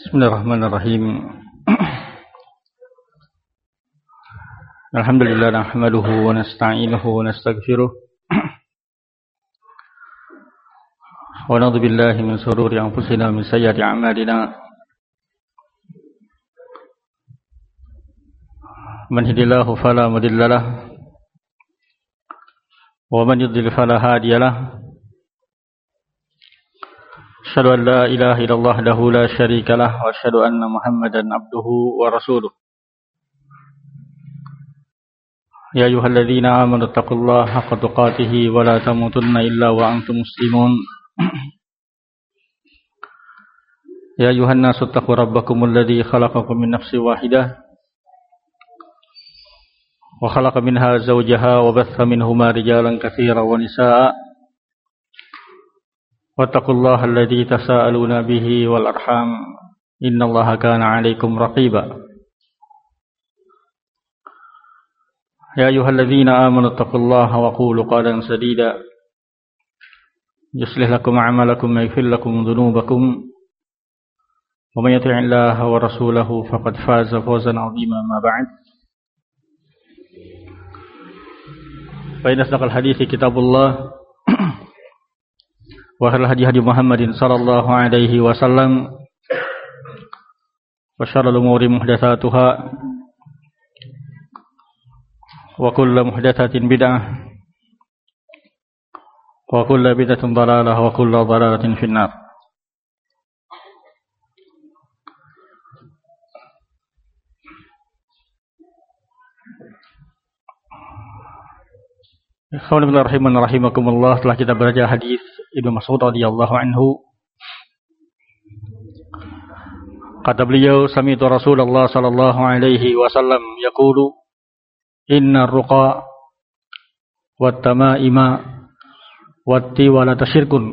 Bismillahirrahmanirrahim. Alhamdulillah nahmaduhu wa nasta'inuhu wa nastaghfiruh. Wa na'udzu billahi min shururi anfusina wa min sayyiati a'malina. Man yahdihillahu fala mudilla lahu wa man yudlil fala hadiya lahu. Asyhadu an la ilaha illallah wahdahu la syarika lah wa asyhadu anna Muhammadan abduhu wa rasuluh. Ya ayyuhalladzina amanu taqullaha haqqa tuqatih wa la tamutunna illa wa antum muslimun. Ya ayyuhan nasu taqu rabbakumul ladzi khalaqakum min nafsin wahidah wa khalaqa minha zawjaha wa batha minhuma rijalan katsiran wa nisaa'a. Wattaqullaha alladzi tasaaluna bihi wal arham innallaha kana 'alaikum raqiba. Ya ayyuhalladzina amanu taqullaha wa qulu qawlan sadida yuslih lakum a'malakum wa yaghfir lakum dhunubakum wa may yuti'illaha wa rasulahu faqad faza fawzan 'azima. Ma ba'd. Fa inna asdaqal hadithi kitabullah wa khairul hadi Muhammadin sallallahu alaihi wasallam wa syarrul umuri muhdatsatuha wa kullu muhdatsatin bid'ah wa kullu bid'atin dhalalah wa kullu dhalalatin finnar. Rahimakumullah. Setelah kita baca hadis Ibnu Mas'ud radhiyallahu anhu, kata beliau, sami'tu Rasulullah sallallahu alaihi wasallam yaqulu inna ruqa wat tamaima wat tiwalata syirkun.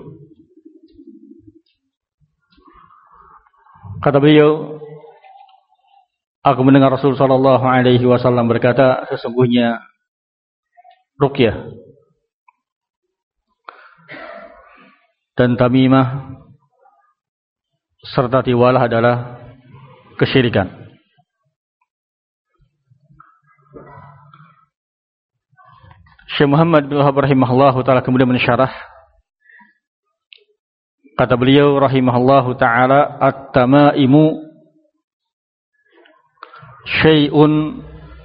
Kata beliau, aku mendengar Rasul sallallahu alaihi wasallam berkata, sesungguhnya ruqyah dan tamimah serta tiwalah adalah kesyirikan. Syekh Muhammad bin Wahab rahimahullahu ta'ala kemudian mensyarah, kata beliau rahimahullahu ta'ala, at-tamaimu syai'un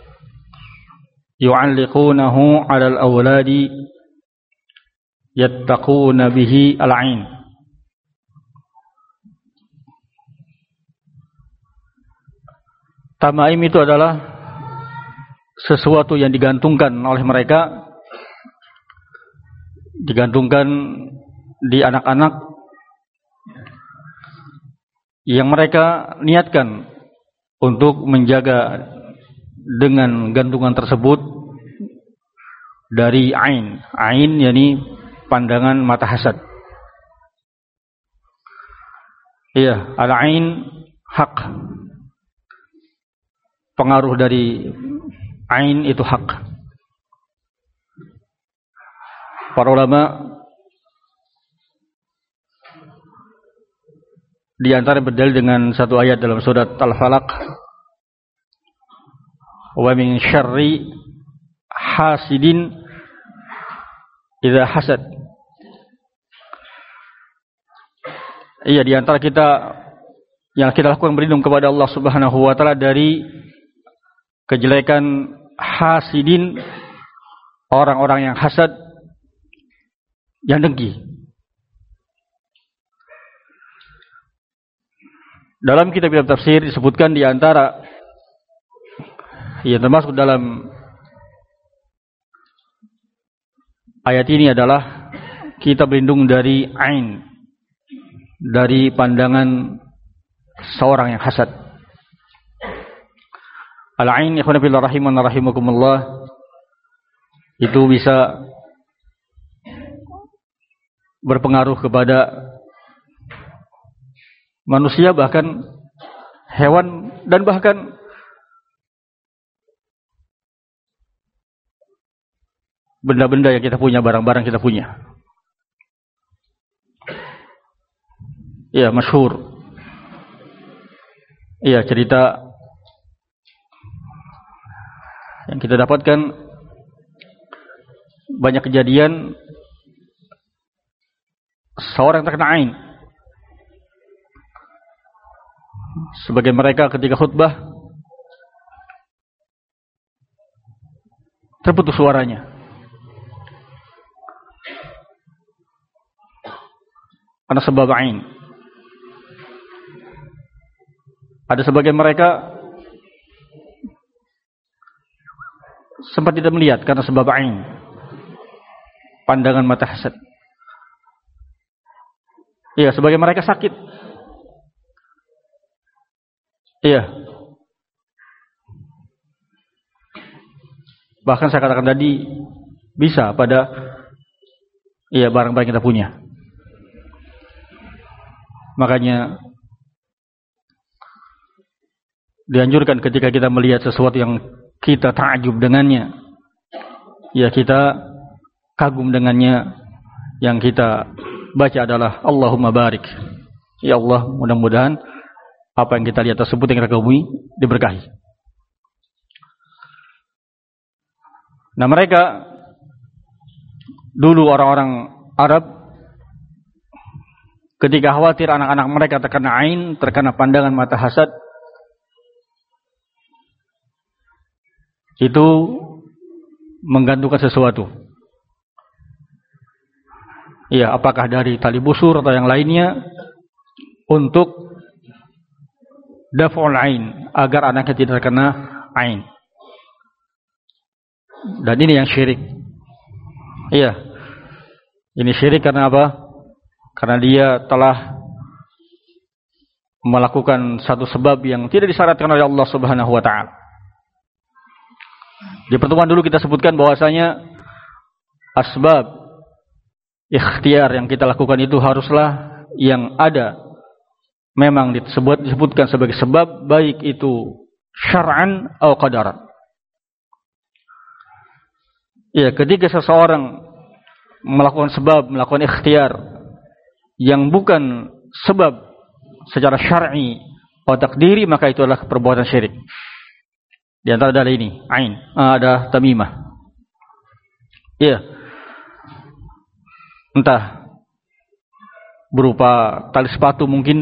yu'alliqunahu 'alal awladi yattaquna bihi al-'ain. Tamaim itu adalah sesuatu yang digantungkan oleh mereka, digantungkan di anak-anak yang mereka niatkan untuk menjaga dengan gantungan tersebut dari ain. Ain yakni pandangan mata hasad. Iya, al-ain hak. Pengaruh dari ain itu hak. Para ulama di antara berdalil dengan satu ayat dalam surat Al-Falaq, wa min syarri hasidin idza hasad. Iya, di antara kita yang kita lakukan berlindung kepada Allah Subhanahu wa taala dari kejelekan hasidin, orang-orang yang hasad, yang dengki. Dalam kitab-kitab tafsir disebutkan di antara yang termasuk dalam ayat ini adalah kita berlindung dari ain, dari pandangan seorang yang hasad. Al-ain, ikhwan fillah rahiman rahimakumullah, itu bisa berpengaruh kepada manusia, bahkan hewan, dan bahkan benda-benda yang kita punya, barang-barang kita punya. Ya, masyhur Iya, cerita yang kita dapatkan banyak kejadian seorang terkena ain. Sebagian mereka ketika khutbah terputus suaranya. Karena sebab ain. Ada sebagian mereka sempat tidak melihat karena sebab ain. Pandangan mata hasad. Iya, sebagian mereka sakit. Iya. Bahkan saya katakan tadi bisa pada barang-barang yang kita punya. Makanya dianjurkan ketika kita melihat sesuatu yang kita takjub dengannya, ya kita kagum dengannya, yang kita baca adalah Allahumma barik. Ya Allah, mudah-mudahan apa yang kita lihat tersebut yang kita kagumi diberkahi. Nah, mereka dulu orang-orang Arab ketika khawatir anak-anak mereka terkena ain, terkena pandangan mata hasad, itu menggantungkan sesuatu. Ya, apakah dari tali busur atau yang lainnya untuk daf'ul ain, agar anaknya tidak terkena ain. Dan ini yang syirik. Iya. Ini syirik karena apa? Karena dia telah melakukan satu sebab yang tidak disyaratkan oleh Allah Subhanahu wa taala. Di pertemuan dulu kita sebutkan bahwasanya asbab ikhtiar yang kita lakukan itu haruslah yang ada memang disebutkan sebagai sebab, baik itu syar'an atau qadaran. Ya, ketika seseorang melakukan sebab, melakukan ikhtiar yang bukan sebab secara syar'i atau takdiri, maka itu adalah perbuatan syirik. Di antara adalah ini, ain, ada tamimah. Iya. Entah berupa tali sepatu mungkin,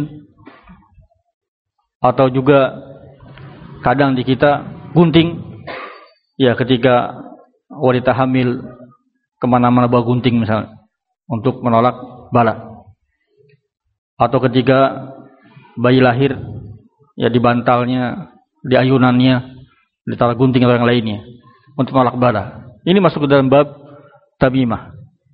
atau juga kadang di kita gunting. Ya, ketika wanita hamil kemana-mana bawa gunting misalnya untuk menolak bala. Atau ketika bayi lahir, ya di bantalnya, di ayunannya ditaruh gunting atau yang lainnya untuk menolak bala. Ini masuk ke dalam bab tamimah.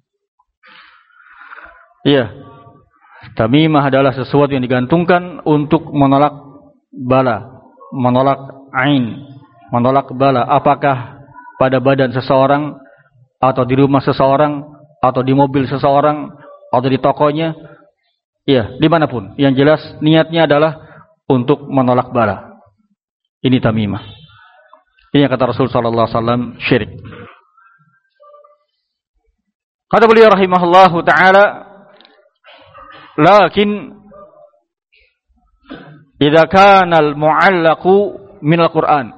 Iya. Tamimah adalah sesuatu yang digantungkan untuk menolak bala, menolak ain, menolak bala. Apakah pada badan seseorang, atau di rumah seseorang, atau di mobil seseorang, atau di tokonya, iya, dimanapun. Yang jelas niatnya adalah untuk menolak bala. Ini tamimah. Ini yang kata Rasul sallallahu alaihi wasallam, syirik. Kata beliau rahimahullahu taala, lakin idza kana al-mu'allaqu min al-Qur'an.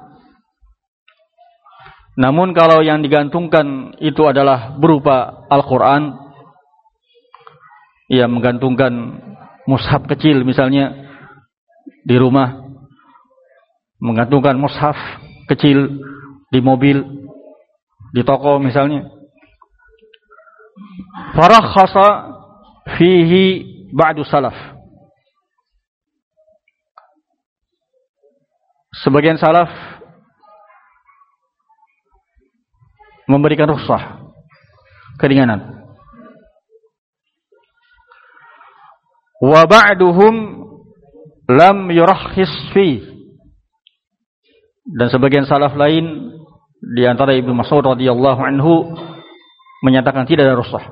Namun kalau yang digantungkan itu adalah berupa Al-Qur'an, ya menggantungkan mushaf kecil misalnya di rumah, menggantungkan mushaf kecil di mobil, di toko misalnya. Farakhasa fihi ba'du salaf. Sebagian salaf memberikan rukhsah, keringanan. Wa ba'duhum lam yurakhis fi. Dan sebagian salaf lain di antara Ibnu Mas'ud radhiyallahu anhu menyatakan tidak ada rukhsah.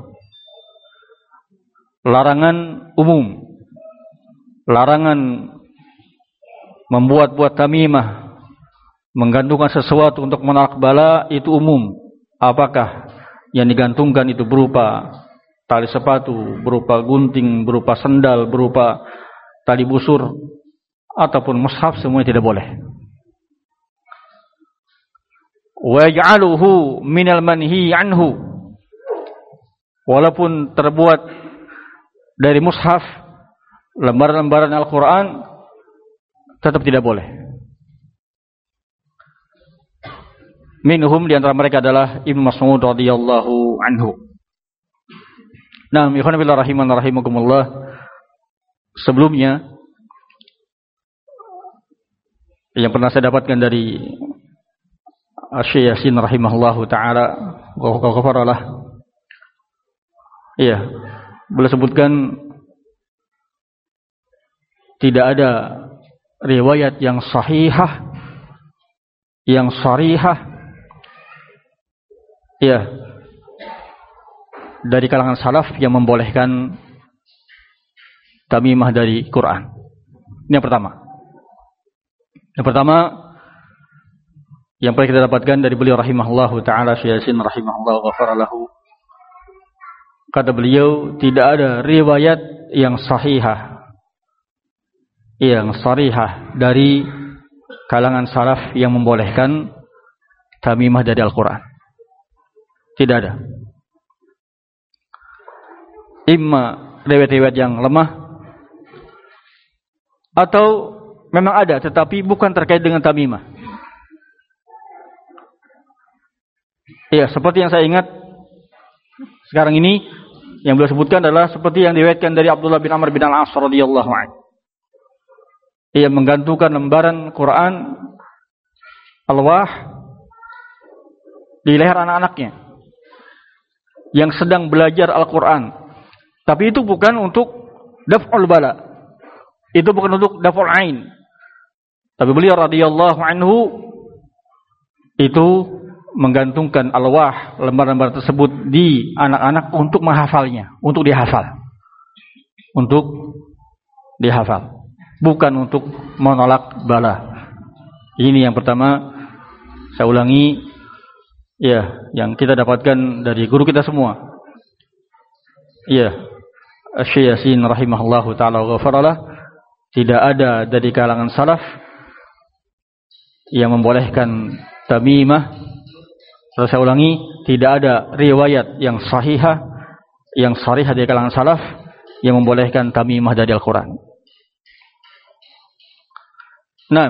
Larangan umum. Larangan membuat-buat tamimah, menggantungkan sesuatu untuk menolak bala, itu umum. Apakah yang digantungkan itu berupa tali sepatu, berupa gunting, berupa sendal, berupa tali busur, ataupun mushaf semuanya tidak boleh. Wa yaj'aluhu minal manhi anhu, walaupun terbuat dari mushaf, lembaran-lembaran Al-Quran, tetap tidak boleh. Minhum, di antara mereka adalah Ibnu Mas'ud radhiyallahu anhu. Nah, ikhwan fillah rahiman rahimakumullah, sebelumnya yang pernah saya dapatkan dari Syekh Yasin rahimahullahu taala wa ghafaralah, iya, boleh sebutkan tidak ada riwayat yang sahihah, yang sharihah, iya, dari kalangan salaf yang membolehkan tamimah dari Quran. Ini yang pertama. Yang pertama yang pernah kita dapatkan dari beliau rahimahullahu taala, Syekh Yasin rahimahullahu ghafaralahu, kata beliau tidak ada riwayat yang sahihah, yang sharihah dari kalangan salaf yang membolehkan tamimah dari Al-Quran. Tidak ada. Imma riwayat-riwayat yang lemah, atau memang ada tetapi bukan terkait dengan tamimah. Iya, seperti yang saya ingat sekarang ini yang beliau sebutkan adalah seperti yang diriwayatkan dari Abdullah bin Amr bin Al-As radhiyallahu anhu. Ia menggantungkan lembaran Quran alwah di leher anak-anaknya yang sedang belajar Al-Quran. Tapi itu bukan untuk daf'ul bala, itu bukan untuk daf'ul ain. Tapi beliau radhiyallahu anhu itu menggantungkan alwah, lembar-lembar tersebut di anak-anak untuk menghafalnya, untuk dihafal. Untuk dihafal, bukan untuk menolak bala. Ini yang pertama, saya ulangi, ya, yang kita dapatkan dari guru kita semua. Ya, Syekh Yasin rahimahullahu taala wa ghafaralah, tidak ada dari kalangan salaf yang membolehkan tamimah. Terus saya ulangi, tidak ada riwayat yang sahihah, yang sharihah dari kalangan salaf yang membolehkan tamimah dari Al-Quran. Nah,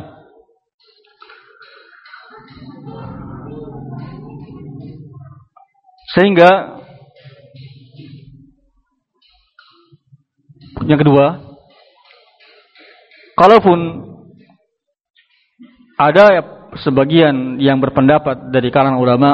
sehingga yang kedua, kalaupun ada sebagian yang berpendapat dari kalangan ulama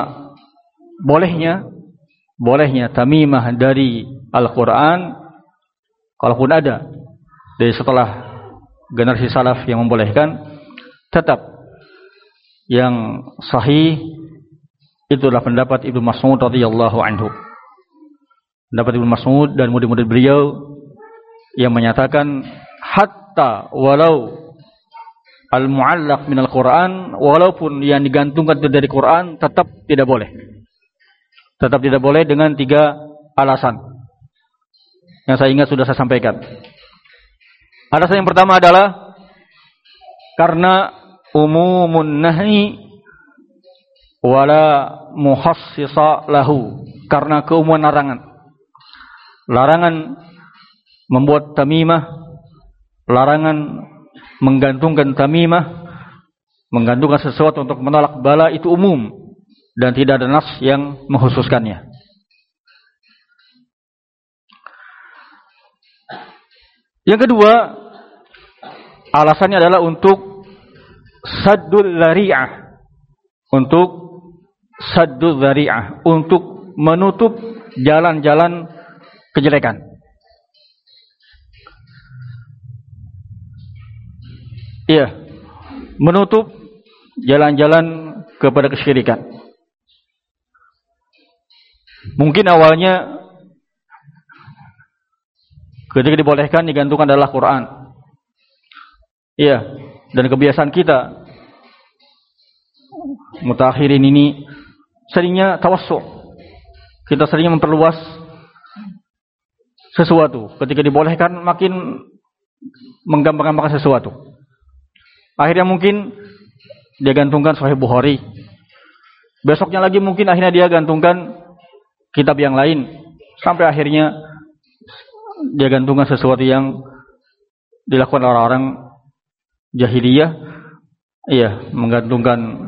bolehnya tamimah dari Al-Quran, kalaupun ada dari setelah generasi salaf yang membolehkan, tetap yang sahih itulah pendapat Ibnu Mas'ud radhiyallahu anhu. Pendapat Ibnu Mas'ud dan murid-murid beliau yang menyatakan hatta walau al-mu'allaq minal Quran, walaupun yang digantungkan dari Quran, tetap tidak boleh. Tetap tidak boleh dengan 3 alasan yang saya ingat sudah saya sampaikan. Alasan yang pertama adalah karena umumun nahi wala muhassisa lahu, karena keumuman larangan. Larangan membuat tamimah, larangan menggantungkan tamimah, menggantungkan sesuatu untuk menolak bala, itu umum dan tidak ada nas yang mengkhususkannya. Yang kedua, alasannya adalah untuk saddul dzari'ah, untuk saddul dzari'ah, untuk menutup jalan-jalan kejelekan. Iya, menutup jalan-jalan kepada kesyirikan. Mungkin awalnya ketika dibolehkan digantungkan adalah Quran. Iya, dan kebiasaan kita mutakhirin ini seringnya tawassu'. Kita seringnya memperluas sesuatu. Ketika dibolehkan makin menggampang-gampangkan sesuatu. Akhirnya mungkin dia gantungkan Sahih Bukhari. Besoknya lagi mungkin akhirnya dia gantungkan kitab yang lain. Sampai akhirnya dia gantungkan sesuatu yang dilakukan orang-orang jahiliyah. Iya, menggantungkan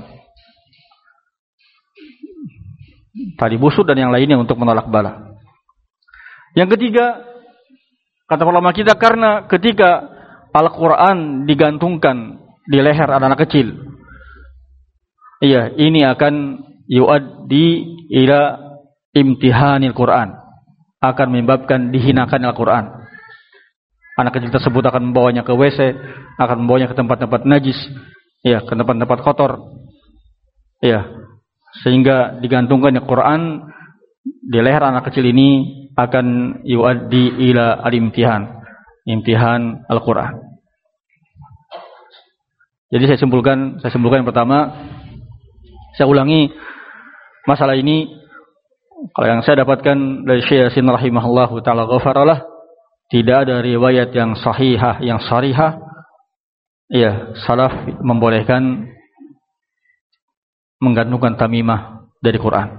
tali busuk dan yang lainnya untuk menolak bala. Yang ketiga, kata ulama kita, karena ketika Al-Quran digantungkan di leher anak-anak kecil, iya, ini akan yuaddi ila imtihanil Quran, akan menyebabkan dihinakan Al-Quran. Anak kecil tersebut akan membawanya ke WC, akan membawanya ke tempat-tempat najis, ya, ke tempat-tempat kotor, ya, sehingga digantungkan Al-Quran di leher anak kecil ini akan yuaddi ila al-imtihan, imtihan Al-Quran. Jadi saya simpulkan yang pertama, saya ulangi masalah ini. Kalau yang saya dapatkan dari Syekh Yasin rahimahullahu ta'ala ghafaralah, tidak ada riwayat yang sahihah, yang sharihah, ya, salaf membolehkan menggantungkan tamimah dari Quran.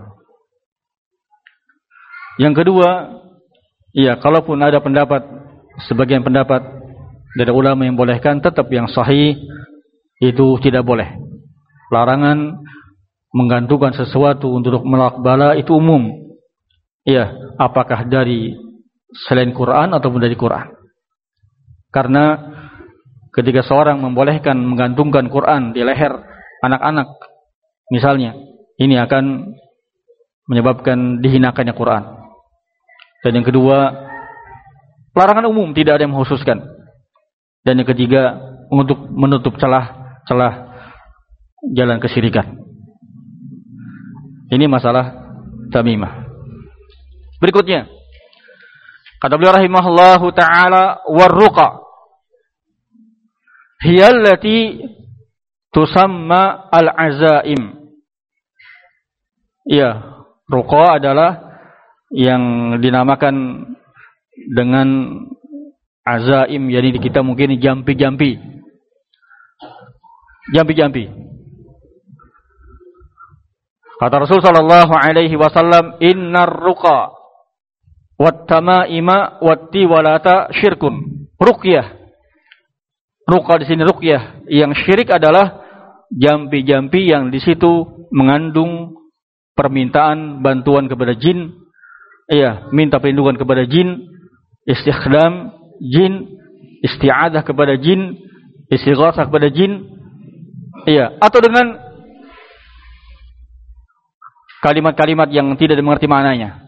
Yang kedua, ya, kalaupun ada pendapat, sebagian pendapat dari ulama yang membolehkan, tetap yang sahih itu tidak boleh. Larangan menggantungkan sesuatu untuk menolak bala itu umum. Ya, apakah dari selain Quran ataupun dari Quran. Karena ketika seorang membolehkan menggantungkan Quran di leher anak-anak, misalnya, ini akan menyebabkan dihinakannya Quran. Dan yang kedua, larangan umum, tidak ada yang mengkhususkan. Dan yang ketiga, untuk menutup celah jalan kesyirikan. Ini masalah tamimah. Berikutnya, kata beliau rahimahullahu ta'ala, warruqa hiyallati tusamma al-azaim. Ya, ruqa adalah yang dinamakan dengan azaim, jadi kita mungkin jampi-jampi. Kata Rasul sallallahu alaihi wasallam, innar ruqa wat tamaima wat tiwalata syirkun. Ruqyah. Ruqa di sini ruqyah. Yang syirik adalah jampi-jampi yang di situ mengandung permintaan bantuan kepada jin. Iya, minta perlindungan kepada jin, istikhdam jin, isti'adah kepada jin, istighatsah kepada jin. Iya, atau dengan kalimat-kalimat yang tidak dimengerti maknanya.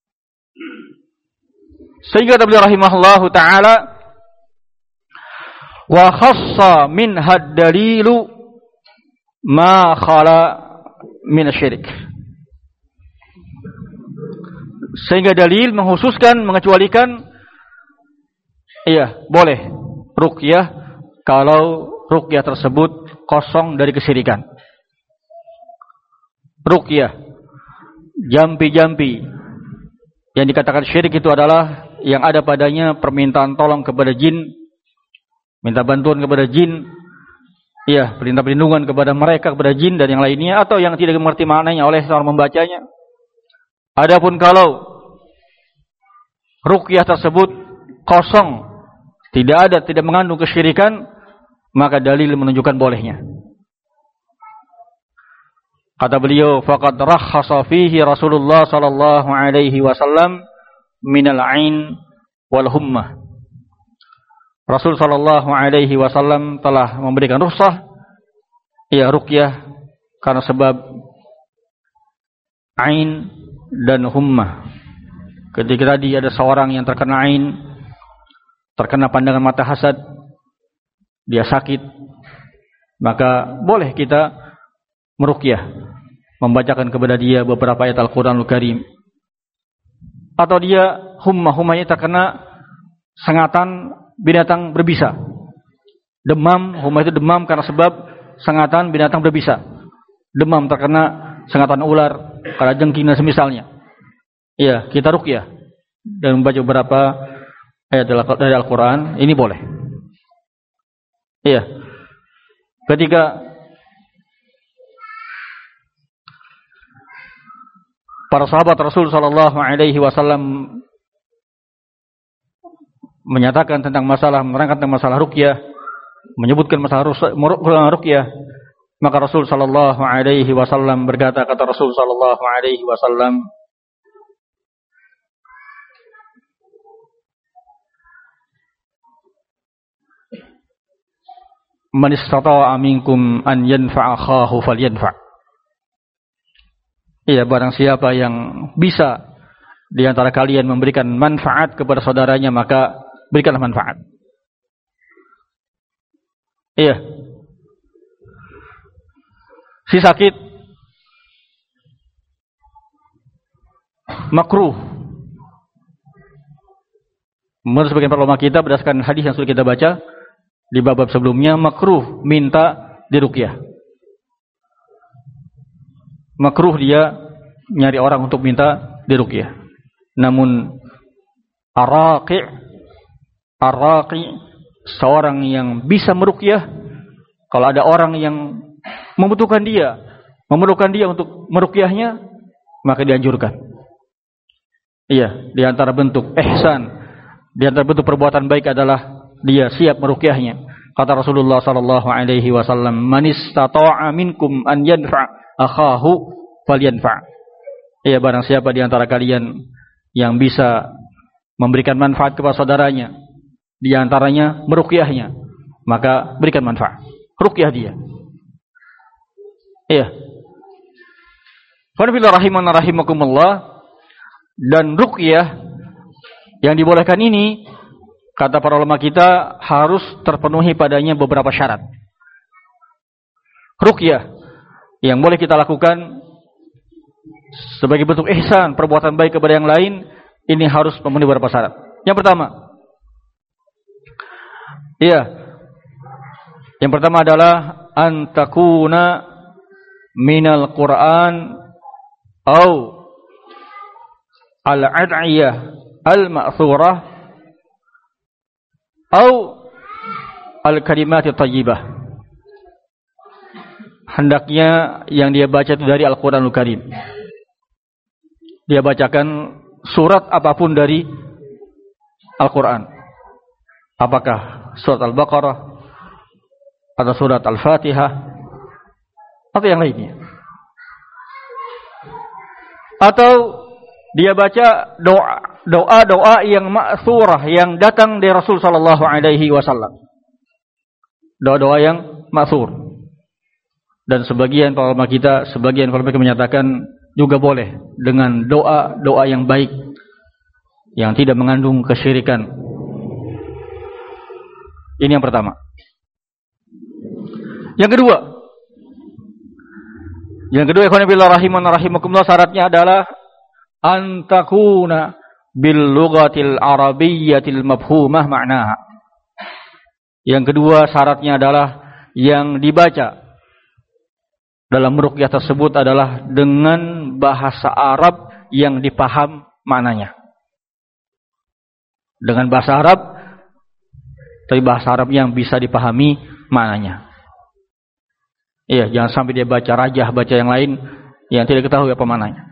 Sehingga beliau rahimahullahu ta'ala, wa khassa min had-dalilu ma khala min asyirik. Sehingga dalil menghususkan, mengecualikan, iya, boleh ruqyah kalau ruqyah tersebut kosong dari kesyirikan. Ruqyah, jampi-jampi yang dikatakan syirik itu adalah yang ada padanya permintaan tolong kepada jin, minta bantuan kepada jin, iya, perintah perlindungan kepada mereka, kepada jin dan yang lainnya, atau yang tidak mengerti maknanya oleh seorang membacanya. Adapun kalau ruqyah tersebut kosong, tidak mengandung kesyirikan, maka dalil menunjukkan bolehnya. Kata beliau, faqad rakhasa fihi Rasulullah sallallahu alaihi wasallam minal ain wal hummah. Rasul sallallahu alaihi wasallam telah memberikan rukhsah, ya, ruqyah karena sebab ain dan hummah. Ketika tadi ada seorang yang terkena ain, terkena pandangan mata hasad, dia sakit, maka boleh kita meruqyah, membacakan kepada dia beberapa ayat Al-Quranul Karim. Atau dia hummahnya terkena sengatan binatang berbisa. Demam, hummah itu demam karena sebab sengatan binatang berbisa. Demam terkena sengatan ular, kalajengking dan semisalnya. Iya, kita ruqyah dan membaca beberapa ayat dari Al-Quran, ini boleh. Iya. ketika para sahabat Rasul sallallahu alaihi wasallam menyatakan tentang masalah, menerangkan tentang masalah ruqyah, menyebutkan masalah ruqyah, maka Rasul sallallahu alaihi wasallam berkata, kata Rasul sallallahu alaihi wasallam, man istata'a minkum an yanfa'a akhahu falyanfa'. Iya, barang siapa yang bisa di antara kalian memberikan manfaat kepada saudaranya, maka berikanlah manfaat. Iya. Si sakit makruh. Menurut sebagian para ulama kita berdasarkan hadis yang sudah kita baca di bab sebelumnya, makruh minta diruqyah. Makruh dia nyari orang untuk minta diruqyah. Namun araqi seorang yang bisa meruqyah, kalau ada orang yang memerlukan dia untuk meruqyahnya, maka dianjurkan. Iya, di antara bentuk ihsan, di antara bentuk perbuatan baik adalah dia siap meruqyahnya. Kata Rasulullah sallallahu alaihi wasallam, man istata'a minkum an yanfa' akhahu falyanfa'. Ya, barang siapa di antara kalian yang bisa memberikan manfaat kepada saudaranya, di antaranya meruqyahnya, maka berikan manfaat. Ruqyah dia. Iya. Qul rahimakumullah. Dan ruqyah yang dibolehkan ini, kata para ulama kita, harus terpenuhi padanya beberapa syarat. Ruqyah yang boleh kita lakukan sebagai bentuk ihsan, perbuatan baik kepada yang lain, ini harus memenuhi beberapa syarat. Yang pertama adalah antakuna minal Quran au al-ad'iyah al-ma'thurah au al-kalimati thayyibah. Hendaknya yang dia baca itu dari Al-Quranul Karim. Dia bacakan surat apapun dari Al-Quran. Apakah surat Al-Baqarah atau surat Al-Fatihah atau yang lainnya. Atau dia baca doa-doa yang ma'thurah, yang datang dari Rasul sallallahu alaihi wasallam. Doa-doa yang ma'thur. Dan sebagian ulama kita menyatakan juga boleh dengan doa-doa yang baik yang tidak mengandung kesyirikan. Ini yang pertama. Yang kedua, ikhwan fillah rahimakumullah, syaratnya adalah antakuna bil lughatil arabiyyatil mafhumah ma'naha. Yang kedua, syaratnya adalah yang dibaca dalam ruqyah tersebut adalah dengan bahasa Arab yang dipaham maknanya. Dengan bahasa Arab, tapi bahasa Arab yang bisa dipahami maknanya. Iya, jangan sampai dia baca rajah, baca yang lain yang tidak ketahui apa maknanya.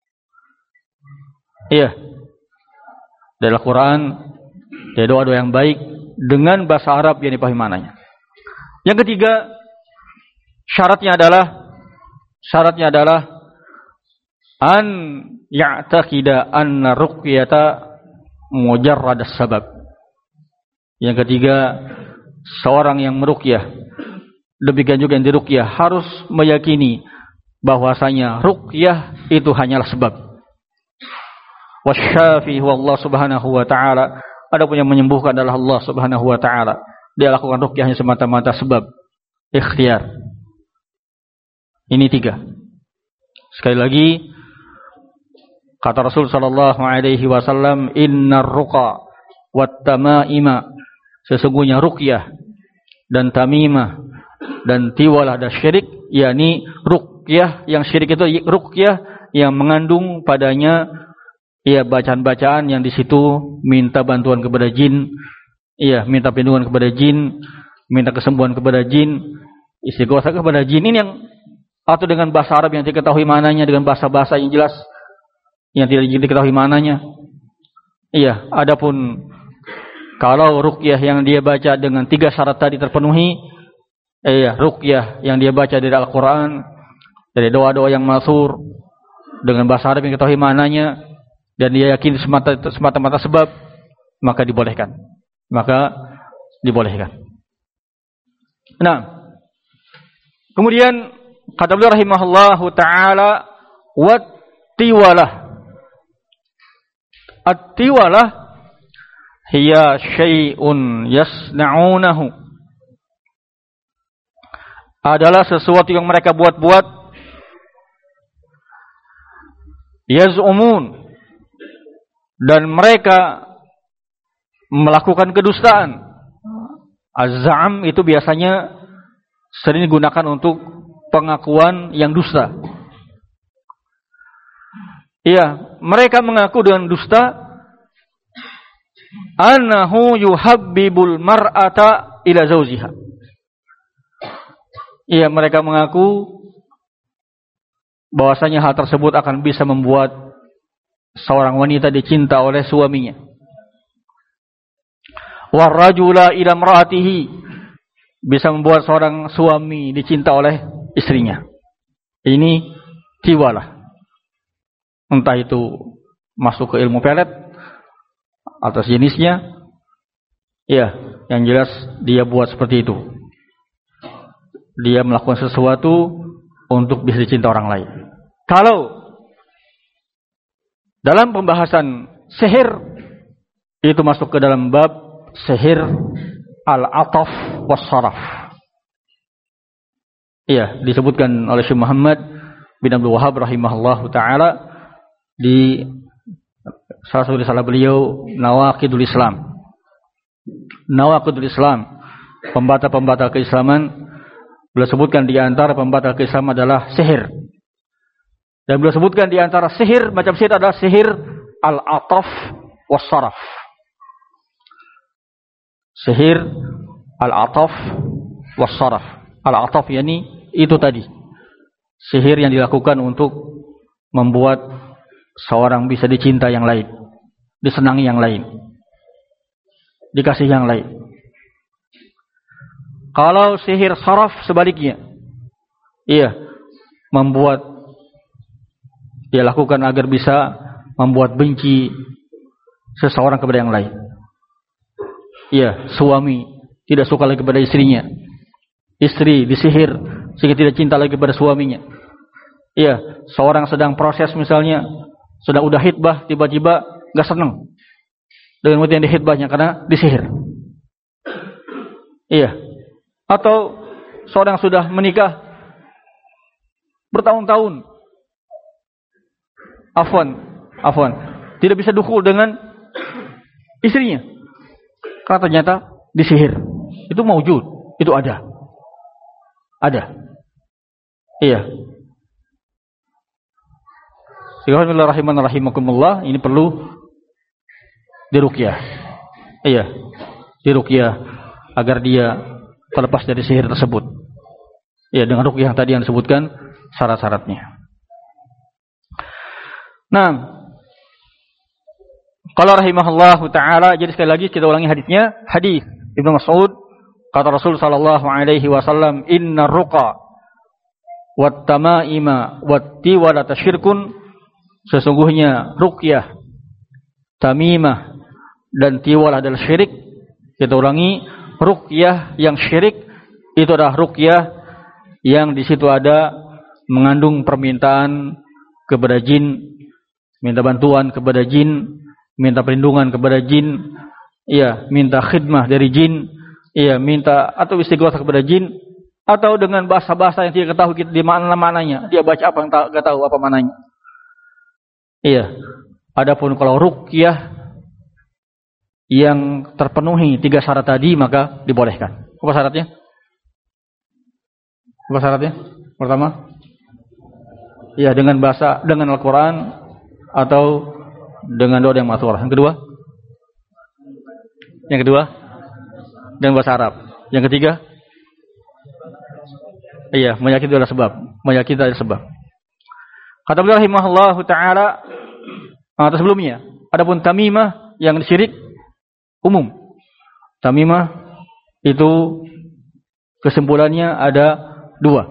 Iya. Dari Al-Quran, dari doa-doa yang baik dengan bahasa Arab yang dipahami maknanya. Yang ketiga, syaratnya adalah an ya'taqida anna ruqyata mujarrad as-sabab. Yang ketiga, seorang yang meruqyah, demikian juga yang diruqyah, harus meyakini bahwasanya ruqyah itu hanyalah sebab. Wasyafi huwa Allah subhanahu wa ta'ala. Adapun yang menyembuhkan adalah Allah subhanahu wa ta'ala. Dia lakukan ruqyahnya semata-mata sebab ikhtiar. Ini 3. Sekali lagi, kata Rasul sallallahu alaihi wasallam, innar ruqa wat tamaima, sesungguhnya ruqyah dan tamimah dan tiwalah dan syirik, yakni ruqyah yang syirik itu ruqyah yang mengandung padanya bacaan-bacaan yang di situ minta bantuan kepada jin, minta perlindungan kepada jin, minta kesembuhan kepada jin, Istighotsah kepada jin ini yang atau dengan bahasa Arab yang diketahui mananya, dengan bahasa-bahasa yang jelas yang tidak diketahui mananya. Iya, adapun kalau ruqyah yang dia baca dengan 3 syarat tadi terpenuhi, ruqyah yang dia baca dari Al-Qur'an, dari doa-doa yang masyhur dengan bahasa Arab yang diketahui mananya dan dia yakin semata-mata sebab, maka dibolehkan. Nah, kemudian kata beliau rahimahullahu taala, wat-tiwalah. At-tiwalah hiya syai'un yasna'unahu. Adalah sesuatu yang mereka buat-buat. Yaz'umun. Dan mereka melakukan kedustaan. Az-za'am itu biasanya sering digunakan untuk pengakuan yang dusta. Iya, mereka mengaku dengan dusta annahu yuhabbibul mar'ata ila zawjiha. Iya, mereka mengaku bahwasanya hal tersebut akan bisa membuat seorang wanita dicinta oleh suaminya. Warrajula ila imra'atihi, bisa membuat seorang suami dicinta oleh istrinya. Ini tiwalah. Entah itu masuk ke ilmu pelet atas jenisnya, ya, yang jelas dia buat seperti itu. Dia melakukan sesuatu untuk bisa dicinta orang lain. Kalau dalam pembahasan sihir, itu masuk ke dalam bab sihir al-ataf was-saraf. Iya, disebutkan oleh Syekh Muhammad bin Abdul Wahhab rahimahullahu taala di salah satu risalah beliau, Nawaqidul Islam. Nawaqidul Islam, pembatal-pembatal keislaman. Beliau sebutkan di antara pembatal keislaman adalah sihir. Dan beliau sebutkan di antara sihir, macam sihir adalah sihir al-ataf was-saraf. Sihir al-ataf was-saraf. Al-ataf yakni itu tadi. Sihir yang dilakukan untuk membuat seorang bisa dicinta yang lain, disenangi yang lain, dikasih yang lain. Kalau sihir saraf sebaliknya, iya, membuat dia lakukan agar bisa membuat benci seseorang kepada yang lain. Iya, suami tidak suka lagi kepada istrinya, istri disihir sehingga tidak cinta lagi kepada suaminya. Iya, seorang sedang proses misalnya, sudah hitbah, tiba-tiba gak senang dengan wanita yang dihitbahnya karena disihir. Iya. Atau seorang sudah menikah bertahun-tahun, afwan, tidak bisa dukhul dengan istrinya karena ternyata disihir. Itu maujud, itu ada. Iya. Bismillahirrahmanirrahim. Ini perlu diruqyah. Iya, diruqyah agar dia terlepas dari sihir tersebut. Iya, dengan ruqyah yang tadi yang disebutkan syarat-syaratnya. Nah, qala rahimahullahu taala, jadi sekali lagi kita ulangi hadisnya. Hadis Ibnu Mas'ud, kata Rasul sallallahu alaihi wasallam, "Innar ruqa wat tamaima wat tiwala tasyirkun." Sesungguhnya ruqyah, tamimah dan tiwalah adalah syirik. Kita ulangi, ruqyah yang syirik itu adalah ruqyah yang di situ ada mengandung permintaan kepada jin, minta bantuan kepada jin, minta perlindungan kepada jin, iya, minta khidmah dari jin, iya, minta atau istighotsah kepada jin, atau dengan bahasa-bahasa yang tidak ketahui di mana-mananya. Dia baca apa yang tak tahu apa mananya. Iya. Adapun kalau ruqyah yang terpenuhi 3 syarat tadi, maka dibolehkan. Apa syaratnya? Pertama, ya dengan bahasa, dengan Al-Quran atau dengan doa yang masyhur. Yang kedua, dengan bahasa Arab. Yang ketiga, Iya, menyakiti adalah sebab. Menyakiti adalah sebab. Kata beliau rahimahullahu taala atau sebelumnya, adapun tamimah yang syirik umum. Tamimah itu kesimpulannya ada dua.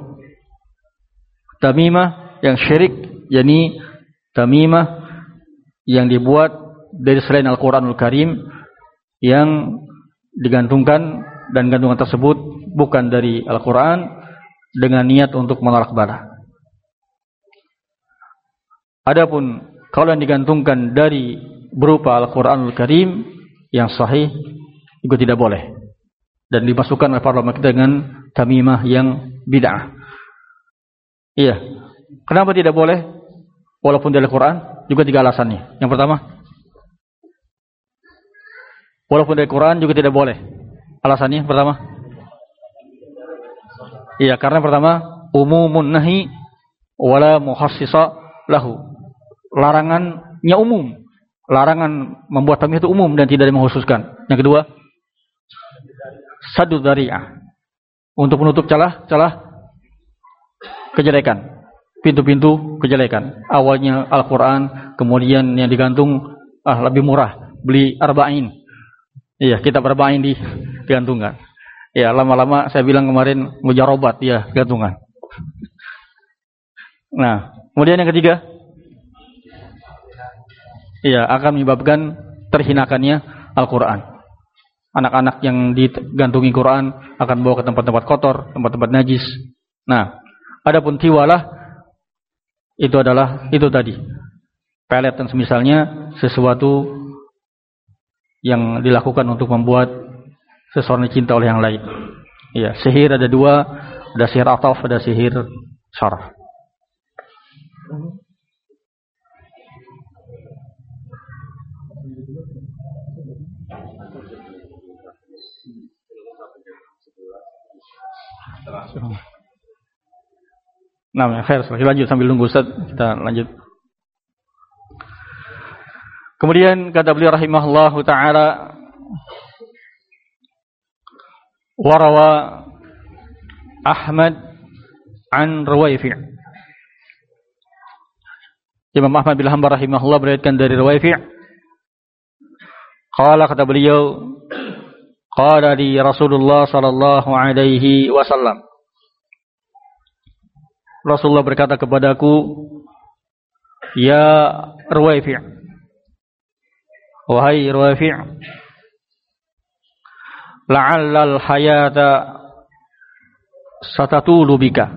Tamimah yang syirik, yakni tamimah yang dibuat dari selain Al-Quranul Karim, yang digantungkan, dan gantungan tersebut bukan dari Al-Quran, dengan niat untuk menolak bala. Adapun kalau yang digantungkan dari berupa Al-Quranul Karim yang sahih, itu tidak boleh, dan dimasukkan oleh para ulama kita dengan tamimah yang bid'ah. Iya. Kenapa tidak boleh? Walaupun dari Al-Quran, juga 3 alasannya. Yang pertama, walaupun dari Quran juga tidak boleh. Alasannya pertama, iya, karena pertama, umumun nahi wala mukhassisa lahu. Larangannya umum. Larangan membuat tamimah itu umum dan tidak dimengkhususkan. Yang kedua, saddu dzari'ah. Untuk menutup celah kejelekan, pintu-pintu kejelekan. Awalnya Al-Quran, kemudian yang digantung lebih murah, beli arba'in. Iya, kitab arba'in digantungkan. Ya, lama-lama saya bilang kemarin mujarobat, ya, gantungan. Nah, kemudian yang ketiga, iya, akan menyebabkan terhinakannya Al-Quran. Anak-anak yang digantungi Quran akan bawa ke tempat-tempat kotor, tempat-tempat najis. Nah, adapun tiwalah itu adalah itu tadi, pelet dan semisalnya, sesuatu yang dilakukan untuk membuat seseorang cinta oleh yang lain. Ya, sihir ada 2, ada sihir ataf, ada sihir syarah. Nah, khair, lanjut sambil nunggu Ustaz, kita lanjut. Kemudian kata beliau rahimahullahu taala, warawa Ahmad an Ruwaifi'. Imam Ahmad bin Hanbal rahimahullah meriwayatkan dari Ruwaifi'. Qala, kata beliau, qala li Rasulullah sallallahu alaihi wasallam. Rasulullah berkata kepadaku, ya Ruwaifi', wahai Ruwaifi', la'allal hayata satatulu bika.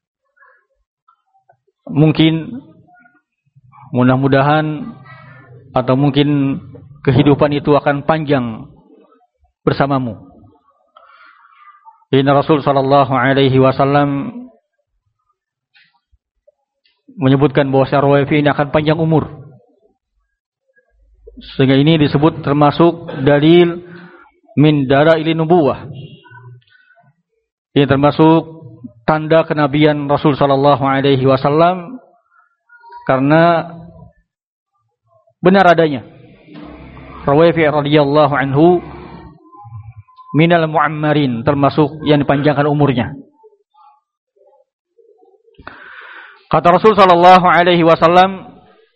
Mungkin, mudah-mudahan, atau mungkin kehidupan itu akan panjang bersamamu. Inna Rasul sallallahu alaihi wasallam menyebutkan bahwa Ruwaifi' ini akan panjang umur. Sehingga ini disebut termasuk dalil min dalail nubuwah. Ini termasuk tanda kenabian Rasul sallallahu alaihi wasallam, karena benar adanya Ruwaifi' radhiyallahu anhu minal mu'ammarin, termasuk yang dipanjangkan umurnya. Kata Rasul sallallahu alaihi wasallam,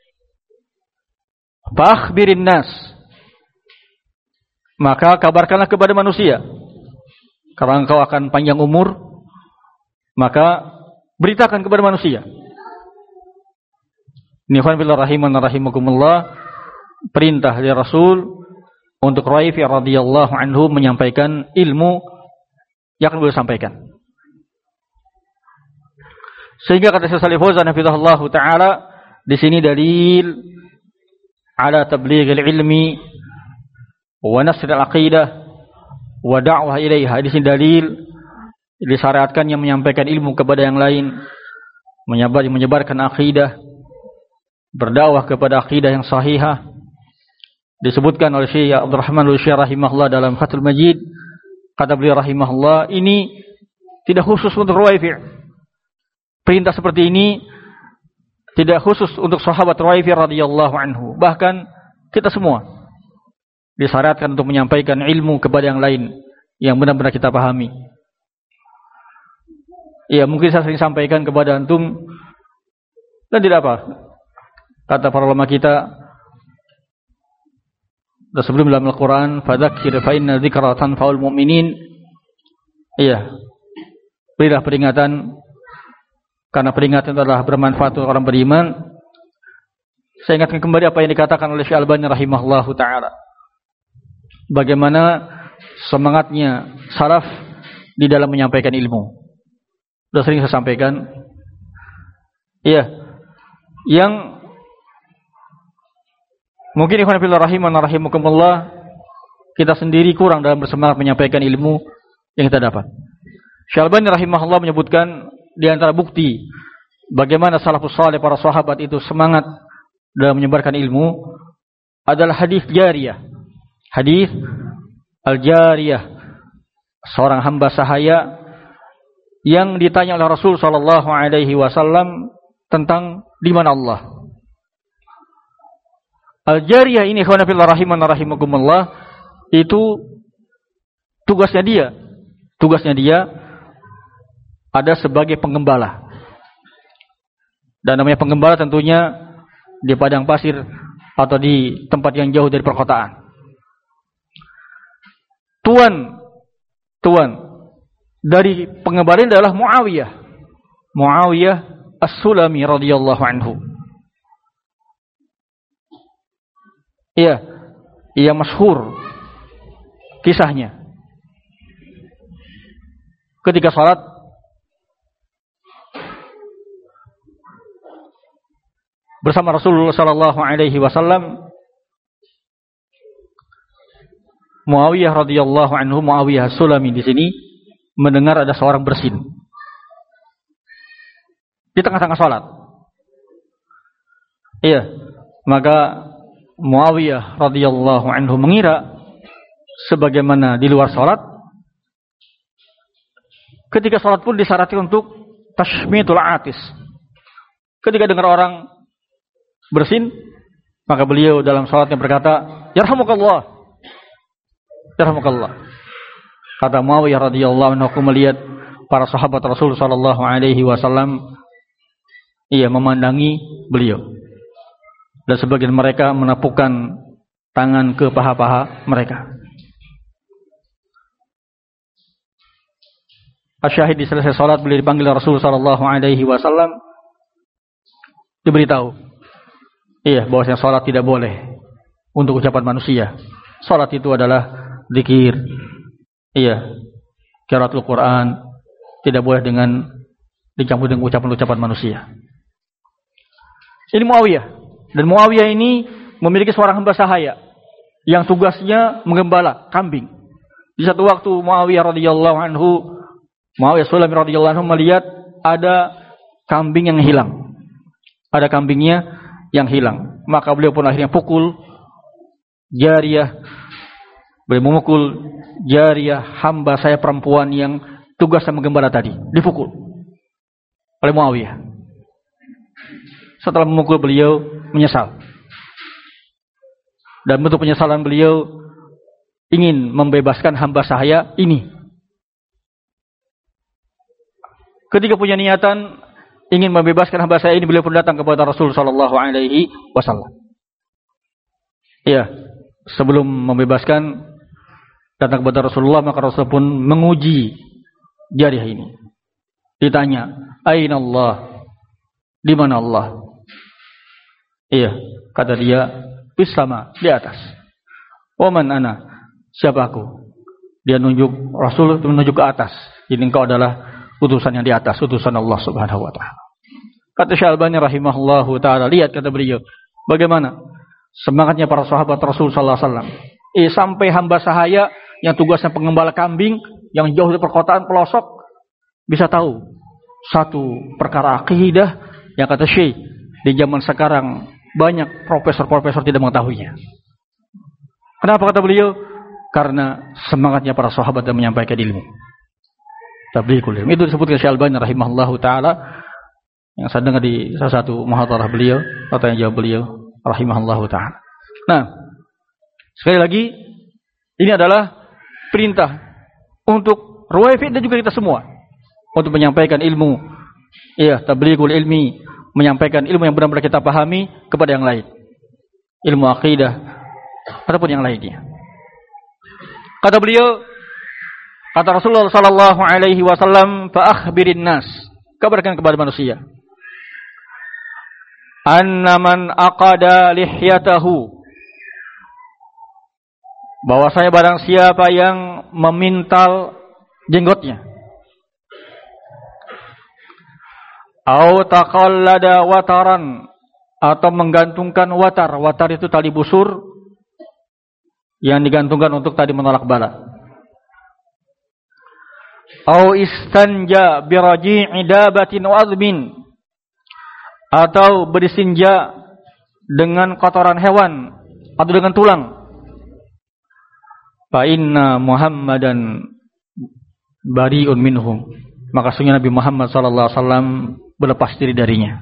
"Fakhbirin nas." Maka kabarkanlah kepada manusia, karena engkau akan panjang umur, maka beritakan kepada manusia. Nihwan billah rahiman rahimakumullah, perintah dari Rasul untuk Ruwaifi' radhiyallahu anhu menyampaikan ilmu yang akan beliau sampaikan. Sehingga kata Syekh Shalih Fauzan hafizahullah taala, di sini dalil ala tablighil ilmi wa nasr al-aqidah wa da'wah ilaiha. Di sini dalil disyariatkan yang menyampaikan ilmu kepada yang lain, menyebarkan akidah, berdakwah kepada akidah yang sahihah. Disebutkan oleh Syekh Abdurrahman Al-Syekh rahimahullah dalam Fathul Majid, kata beliau rahimahullah, ini tidak khusus untuk Ruwaifi'. Perintah seperti ini tidak khusus untuk sahabat Ruwaifi' radhiyallahu anhu, bahkan kita semua disyariatkan untuk menyampaikan ilmu kepada yang lain yang benar-benar kita pahami. Iya, mungkin saya sering sampaikan kepada antum dan tidak apa. Kata para ulama kita sebelum dalam Al-Quran, fadzakir fa inna dzikra tanfa'ul mu'minin. Iya, berilah peringatan karena peringatan adalah bermanfaat untuk orang beriman. Saya ingatkan kembali apa yang dikatakan oleh Syekh Albani rahimahullahu taala. Bagaimana semangatnya salaf di dalam menyampaikan ilmu. Sudah sering saya sampaikan. Iya. Yang mungkin ikhwan fillah rahimana rahimakumullah, kita sendiri kurang dalam bersemangat menyampaikan ilmu yang kita dapat. Syekh Albani rahimahullah menyebutkan di antara bukti bagaimana salafus saleh para sahabat itu semangat dalam menyebarkan ilmu adalah hadis jariyah. Hadis al-jariyah, seorang hamba sahaya yang ditanya oleh Rasul sallallahu alaihi wasallam tentang di mana Allah. Al-jariyah ini ikhwan fillah rahimana rahimakumullah, itu tugasnya dia ada sebagai penggembala. Dan namanya penggembala tentunya di padang pasir atau di tempat yang jauh dari perkotaan. Tuan dari penggembala ini adalah Muawiyah As-Sulami radhiyallahu anhu. Iya, ia masyhur kisahnya. Ketika salat bersama Rasulullah sallallahu alaihi wasallam, Muawiyah radhiyallahu anhu, Muawiyah As-Sulami di sini mendengar ada seorang bersin di tengah-tengah salat. Iya, maka Muawiyah radhiyallahu anhu mengira sebagaimana di luar salat. Ketika salat pun disyaratkan untuk tashmitul atis. Ketika dengar orang bersin, maka beliau dalam salatnya berkata, "Yarhamukallah." Yarhamukallah. Kata Muawiyah radhiyallahu anhu, aku melihat para sahabat Rasul sallallahu alaihi wasallam memandangi beliau. Dan sebagian mereka menepukkan tangan ke paha-paha mereka. Asyahid di selesai salat beliau dipanggil Rasul sallallahu alaihi wasallam, diberitahu bahwasanya salat tidak boleh untuk ucapan manusia. Salat itu adalah zikir. Qiraatul Quran tidak boleh dengan dicampur dengan ucapan-ucapan manusia. Ini Muawiyah. Dan Muawiyah ini memiliki seorang hamba sahaya yang tugasnya menggembala kambing. Di satu waktu Muawiyah Sulami radhiyallahu anhu melihat ada kambing yang hilang. Ada kambingnya yang hilang. Maka beliau pun akhirnya pukul jariyah. Beliau memukul jariyah, hamba saya perempuan yang tugasnya menggembala tadi. Dipukul oleh Muawiyah. Setelah memukul beliau menyesal. Dan bentuk penyesalan beliau ingin membebaskan hamba sahaya ini. Ketika punya niatan ingin membebaskan hamba saya ini, beliau pun datang kepada Rasul sallallahu alaihi wasallam. Sebelum membebaskan datang kepada Rasulullah, maka Rasul pun menguji jariyah ini. Ditanya, "Aina Allah?" Di mana Allah? Kata dia, "Fis sama," di atas. "Wa man ana?" Siapa aku? Dia Rasul menunjuk ke atas. Jadi engkau adalah utusan yang di atas, utusan Allah Subhanahu wa taala. Kata Syekh Albani rahimahullahu taala, lihat kata beliau, bagaimana semangatnya para sahabat Rasul sallallahu alaihi wasallam. Sampai hamba sahaya yang tugasnya penggembala kambing yang jauh dari perkotaan pelosok bisa tahu satu perkara akidah yang kata Syekh di zaman sekarang banyak profesor-profesor tidak mengetahuinya. Kenapa kata beliau? Karena semangatnya para sahabat dalam menyampaikan ilmu. Tablighul ilm. Itu disebutkan Syekh Albani rahimahullahu taala yang saya dengar di salah satu muhadarah beliau atau yang jawab beliau rahimahullahu taala. Nah, sekali lagi ini adalah perintah untuk Ruwaifid dan juga kita semua. untuk menyampaikan ilmu. Iya, tablighul ilmi, menyampaikan ilmu yang benar-benar kita pahami kepada yang lain. Ilmu akidah ataupun yang lainnya. Kata beliau, kata Rasulullah sallallahu alaihi wasallam, "Fa akhbirin nas," kabarkan kepada manusia, "anna man aqada lihyatahu," bahwasanya barang siapa yang memintal jenggotnya, au taqallada wataran, atau menggantungkan watar. Watar itu tali busur yang digantungkan untuk tadi menolak bala. Au istanja biraji'i dabatin wa azmin, atau beristinja dengan kotoran hewan atau dengan tulang. Fa inna Muhammadan bari'un minhum, maka sungguh Nabi Muhammad sallallahu alaihi wasallam berlepas diri darinya.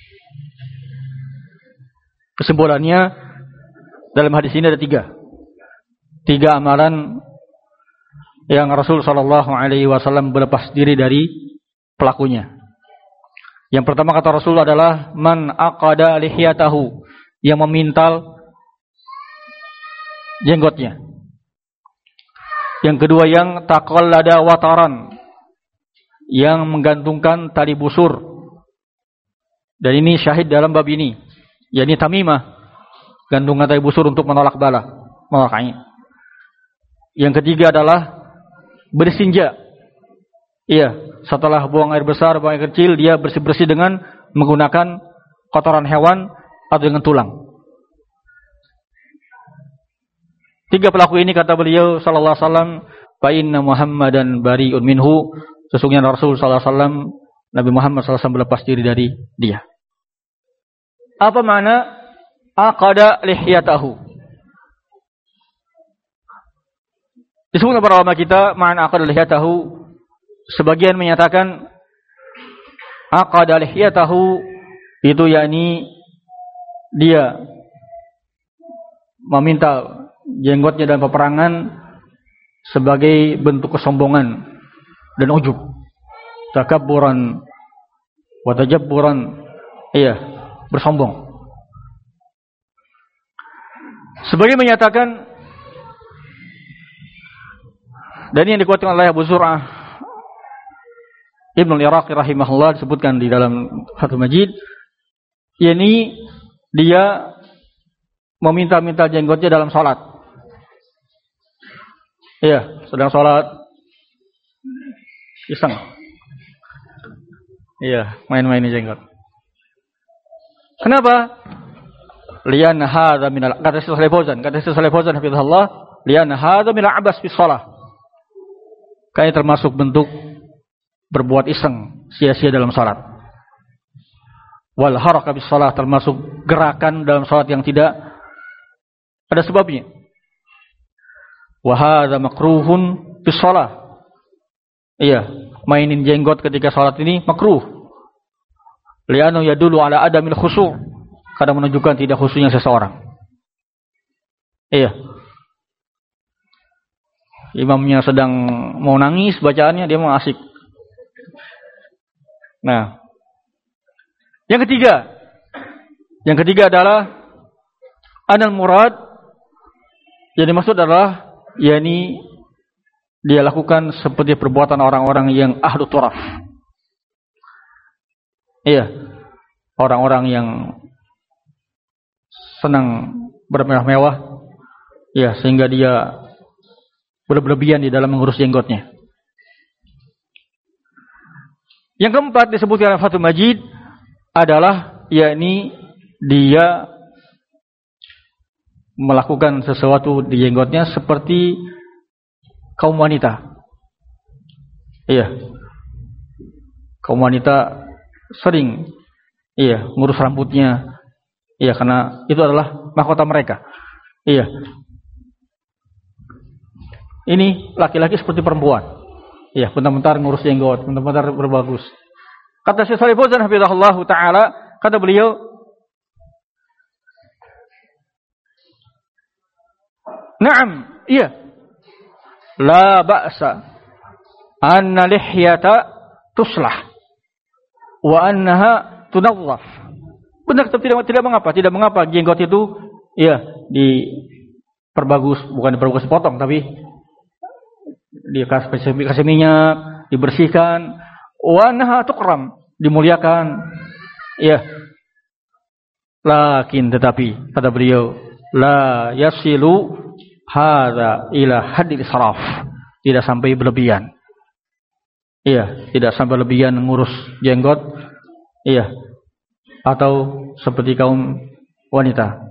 Kesimpulannya, dalam hadis ini ada tiga amalan yang Rasul sallallahu alaihi wasallam berlepas diri dari pelakunya. Yang pertama kata Rasul adalah man aqada lihyatahu, yang memintal jenggotnya. Yang kedua yang taqallada wataran, yang menggantungkan tali busur. Dan ini syahid dalam bab ini, yakni tamimah, gantungan tali busur untuk menolak bala, menolak ain. Yang ketiga adalah bersinja. Iya, setelah buang air besar, buang air kecil, dia bersih-bersih dengan menggunakan kotoran hewan atau dengan tulang. Tiga pelaku ini kata beliau sallallahu alaihi wasallam, fa inna Muhammadan bari'un minhu, sesungguhnya Rasul sallallahu alaihi wasallam, Nabi Muhammad sallallahu alaihi wasallam berlepas diri dari dia. Apa makna aqada lihyatahu? Disebutkan para ulama kita makna aqada lihyatahu, sebagian menyatakan aqada lihyatahu itu yakni dia meminta jenggotnya dalam peperangan sebagai bentuk kesombongan dan ujub, takabburan wa tajabburan, iya, bersombong. Sebagian menyatakan, dan ini yang dikuatkan oleh Abu Zur'ah Ibnu al-Iraqi rahimahullah, disebutkan di dalam Fathul Majid, yakni dia meminta-minta jenggotnya dalam salat. Iya, sedang salat iseng. Iya, main-main jenggot. Kenapa? Lian hadza min al, kata Syekh Shalih Fauzan hafizahullah, lian hadza min al-abas fi shalah. Kayak termasuk bentuk berbuat iseng, sia-sia dalam salat. Wal haraka bis shalah, termasuk gerakan dalam salat yang tidak ada sebabnya. Wa hadza makruhun fi shalah. Iya, mainin jenggot ketika salat ini makruh. Li'annahu yadullu ala adamil khusyu', karena menunjukkan tidak khusyuknya seseorang. Iya. Imamnya sedang mau nangis bacaannya, dia mau asik. Nah, yang ketiga adalah anal murad, yang dimaksud adalah yakni dia lakukan seperti perbuatan orang-orang yang ahlu turaf. Iya, orang-orang yang senang bermewah-mewah, ya, sehingga dia berlebihan di dalam mengurus jenggotnya. Yang keempat disebutkan dalam Fathul Majid adalah yakni dia melakukan sesuatu di jenggotnya seperti kaum wanita. Iya, kaum wanita sering ngurus rambutnya, karena itu adalah mahkota mereka. Iya, ini laki-laki seperti perempuan, bentar-bentar ngurus jenggot, bentar-bentar berbagus. Kata Syekh Shalih Fauzan hafizahullah taala, kata beliau, na'am, iya, la ba'sa anna lihyata tuslah wa annaha tunawwaf. Benar, tidak mengapa, jenggot itu ya diperbagus, bukan diperbagus potong, tapi dikasih minyak, dibersihkan, wa annaha tukram, dimuliakan. Ya. Lakin tetapi kata beliau, la yasilu hadza ila haddil israf. Tidak sampai berlebihan. Iya, tidak sampai berlebihan ngurus jenggot. Iya. Atau seperti kaum wanita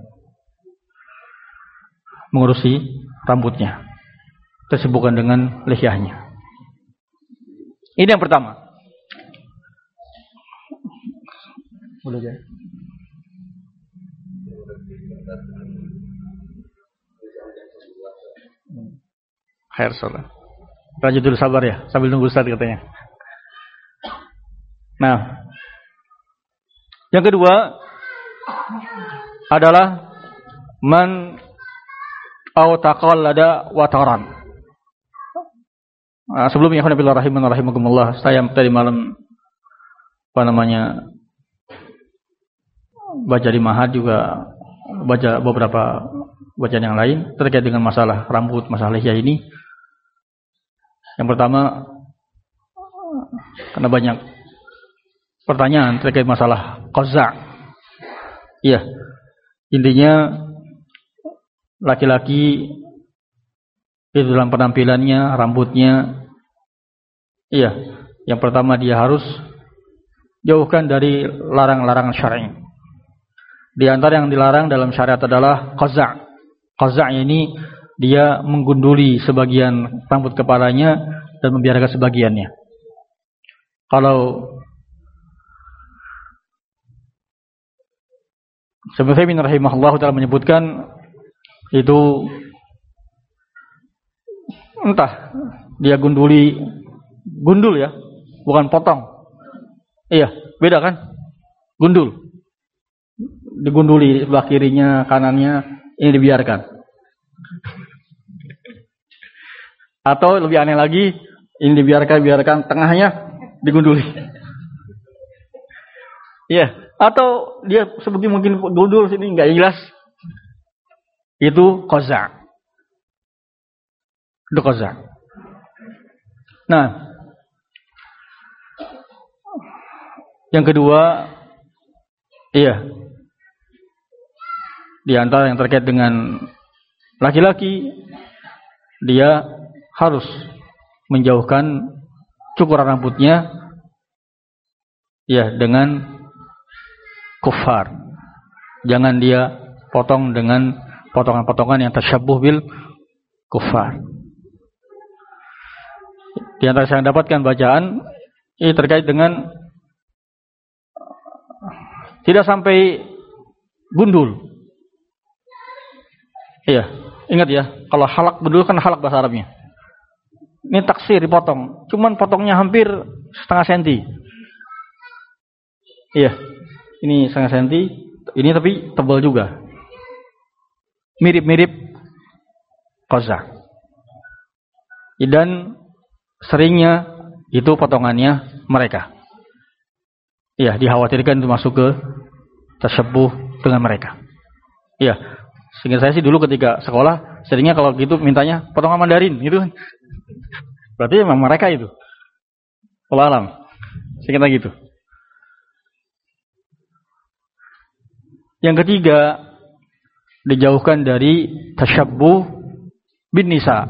mengurusi rambutnya, tersibukkan dengan lihyahnya. Ini yang pertama. Boleh ya? Khair salat. Lanjut dulu, sabar ya, sambil nunggu Ustaz katanya. Nah, yang kedua adalah man au taqallada wataran. Nah, sebelumnya rahimakumullah, saya tadi malam baca di Mahad, juga baca beberapa bacaan yang lain terkait dengan masalah rambut, masalah lihyah ini. Yang pertama, karena banyak pertanyaan terkait masalah qaza'. Iya. Intinya laki-laki itu dalam penampilannya, rambutnya, iya, yang pertama dia harus jauhkan dari larangan-larangan syar'i. Di antara yang dilarang dalam syariat adalah qaza'. Qaza' ini dia menggunduli sebagian rambut kepalanya dan membiarkan sebagiannya. Kalau Syekh Utsaimin rahimahullah taala menyebutkan itu entah dia gundul ya, bukan potong. Iya, beda kan? Gundul. Digunduli sebelah kirinya, kanannya, ini dibiarkan. Atau lebih aneh lagi, ini dibiarkan tengahnya digunduli. Iya, atau dia seperti mungkin gundul sini enggak jelas. Itu qaza'. Itu qaza'. Nah, yang kedua, iya, di antara yang terkait dengan laki-laki, dia harus menjauhkan cukuran rambutnya ya dengan kufar. Jangan dia potong dengan potongan-potongan yang tasyabbuh bil kufar. Di antara saya dapatkan bacaan ini terkait dengan tidak sampai gundul. Iya, ingat ya, kalau halak gundul kan halak bahasa Arabnya. Ini taksir, dipotong. Cuman potongnya hampir setengah senti. Iya, ini setengah senti. Ini tapi tebal juga. Mirip-mirip qaza'. Dan seringnya itu potongannya mereka. Iya, dikhawatirkan itu masuk ke tasyabbuh dengan mereka. Iya, sehingga saya sih dulu ketika sekolah seringnya kalau gitu mintanya potongan Mandarin gitu kan. Berarti memang mereka itu. Wallahu alam. Singkatnya gitu. Yang ketiga, dijauhkan dari tasyabbuh bin nisa.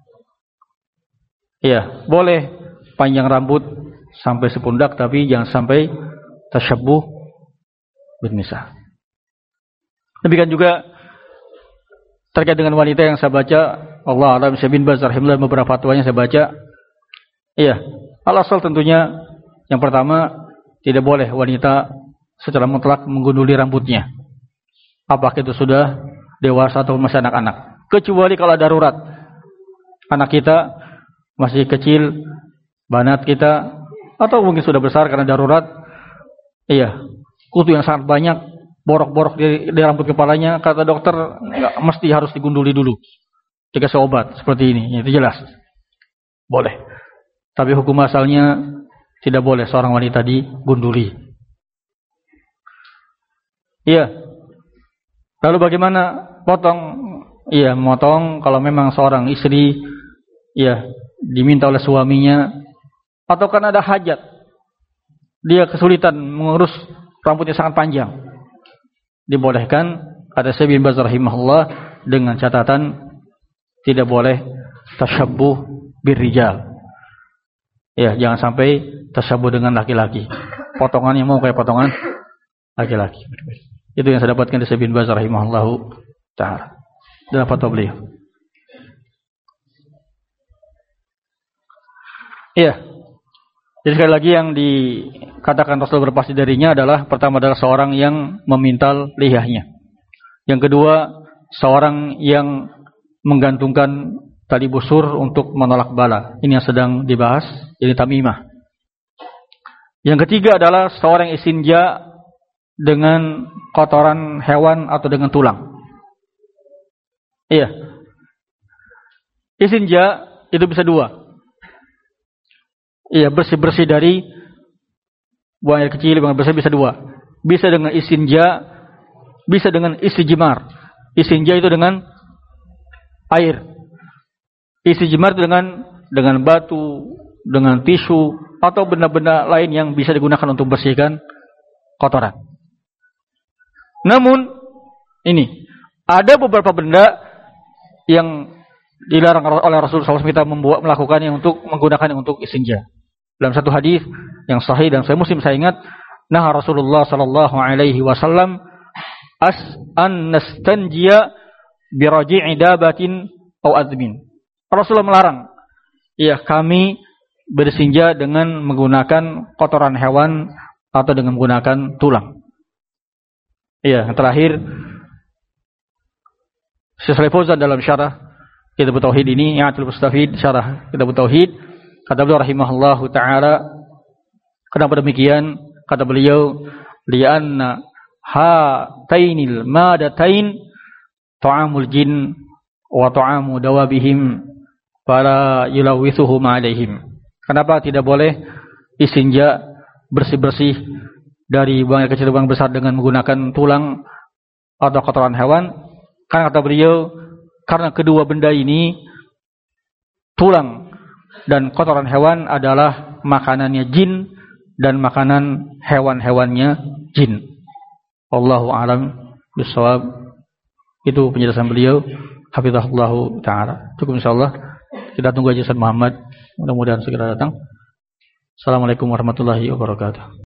Iya, boleh panjang rambut sampai sepundak, tapi jangan sampai tasyabbuh bin nisa. Demikian juga terkait dengan wanita yang saya baca, Allah alam, Syekh bin Baz rahimahullah beberapa fatwanya saya baca. Iya, al-asal tentunya yang pertama tidak boleh wanita secara mutlak menggunduli rambutnya. Apakah itu sudah dewasa atau masih anak-anak. Kecuali kalau darurat. Anak kita masih kecil, banat kita, atau mungkin sudah besar karena darurat. Iya, kutu yang sangat banyak, borok-borok di rambut kepalanya, kata dokter enggak mesti harus digunduli dulu. Dikasih obat seperti ini, itu jelas. Boleh. Tapi hukum asalnya Tidak boleh seorang wanita digunduli. Iya. Lalu bagaimana potong? Iya, memotong kalau memang seorang istri diminta oleh suaminya, atau kan ada hajat, dia kesulitan mengurus rambutnya sangat panjang, dibolehkan. Kata Syekh bin Baz rahimahullah, dengan catatan tidak boleh tasyabbuh birrijal. Ya, jangan sampai tasyabbuh dengan laki-laki. Potongannya mau kayak potongan laki-laki. Itu yang saya dapatkan dari Syekh bin Baz rahimahullah ta'ala dalam fatwa beliau. Iya. Jadi sekali lagi yang dikatakan Rasul berpasti darinya adalah, pertama adalah seorang yang memintal lihahnya. Yang kedua, seorang yang menggantungkan tali busur untuk menolak bala. Ini yang sedang dibahas, jadi tamimah. Yang ketiga adalah seorang istinja dengan kotoran hewan atau dengan tulang. Iya. Istinja itu bisa dua. Iya, bersih-bersih dari buang air kecil, buang air besar bisa dua. Bisa dengan istinja, bisa dengan istijmar. Istinja itu dengan air. Istijmar itu dengan batu, dengan tisu, atau benda-benda lain yang bisa digunakan untuk bersihkan kotoran. Namun, ini ada beberapa benda yang dilarang oleh Rasulullah SAW, kita melakukannya untuk menggunakannya untuk istinja. Dalam satu hadis yang sahih dan Sahih Muslim, saya ingat, nah Rasulullah sallallahu alaihi wasallam an nastanjiya bi raji'i dabatin aw admin. Rasulullah melarang kami bersinja dengan menggunakan kotoran hewan atau dengan menggunakan tulang. Yang terakhir, Syekh Shalih Fauzan dalam syarah Kitab Tauhid ini, I'atul Mustafid, syarah Kitab Tauhid, kata beliau rahimahullahu ta'ala, kenapa demikian? Kata beliau, li'anna hatainil madatain ta'amul jin wa ta'amu dawabihim fala yulawithuhum alaihim. Kenapa tidak boleh istinja bersih-bersih dari buang air kecil buang besar dengan menggunakan tulang atau kotoran hewan? Karena kata beliau, karena kedua benda ini, tulang dan kotoran hewan, adalah makanannya jin dan makanan hewan-hewannya jin. Wallahu a'lam bishawab. Itu penjelasan beliau, hafizahullahu ta'ala. Cukup insyaallah. Kita tunggu aja Ustaz Muhammad, mudah-mudahan segera datang. Assalamualaikum warahmatullahi wabarakatuh.